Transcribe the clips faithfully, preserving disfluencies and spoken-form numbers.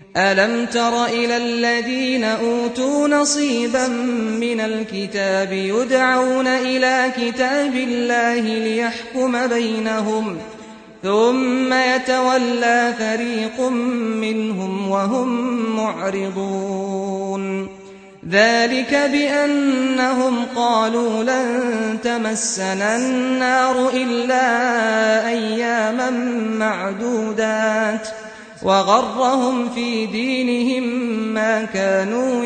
ألم تر إلى الذين أوتوا نصيبا من الكتاب يدعون إلى كتاب الله ليحكم بينهم ثم يتولى فريق منهم وهم معرضون ذلك بأنهم قالوا لن تمسنا النار إلا أياما معدودات وغرهم في دينهم ما كانوا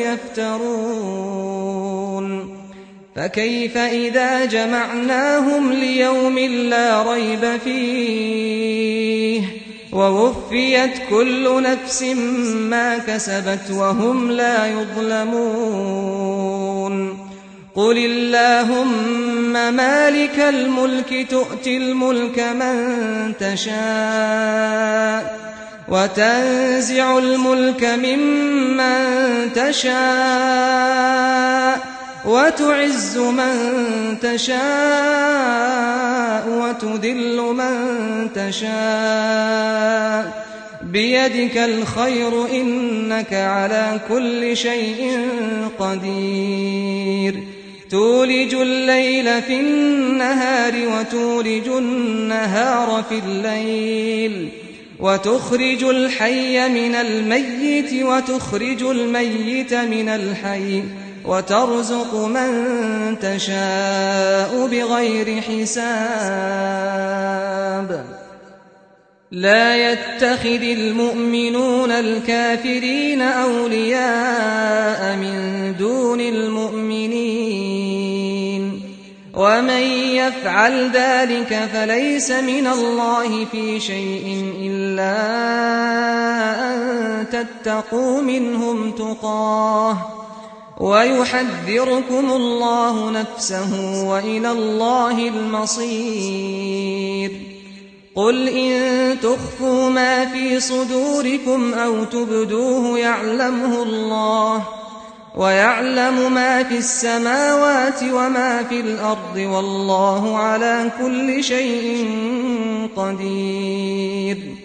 يفترون فكيف إذا جمعناهم ليوم لا ريب فيه ووفيت كل نفس ما كسبت وهم لا يظلمون قل اللهم مالك الملك تؤتي الملك من تشاء وتنزع الملك ممن تشاء وتعز من تشاء وتذل من تشاء بيدك الخير إنك على كل شيء قدير تولج الليل في النهار وتولج النهار في الليل وتخرج الحي من الميت وتخرج الميت من الحي وترزق من تشاء بغير حساب لا يتخذ المؤمنون الكافرين أولياء من دون المؤمنين ومن يفعل ذلك فليس من الله في شيء إلا أن تتقوا منهم تقاه ويحذركم الله نفسه وإلى الله المصير قل إن تخفوا ما في صدوركم أو تبدوه يعلمه الله ويعلم ما في السماوات وما في الأرض والله على كل شيء قدير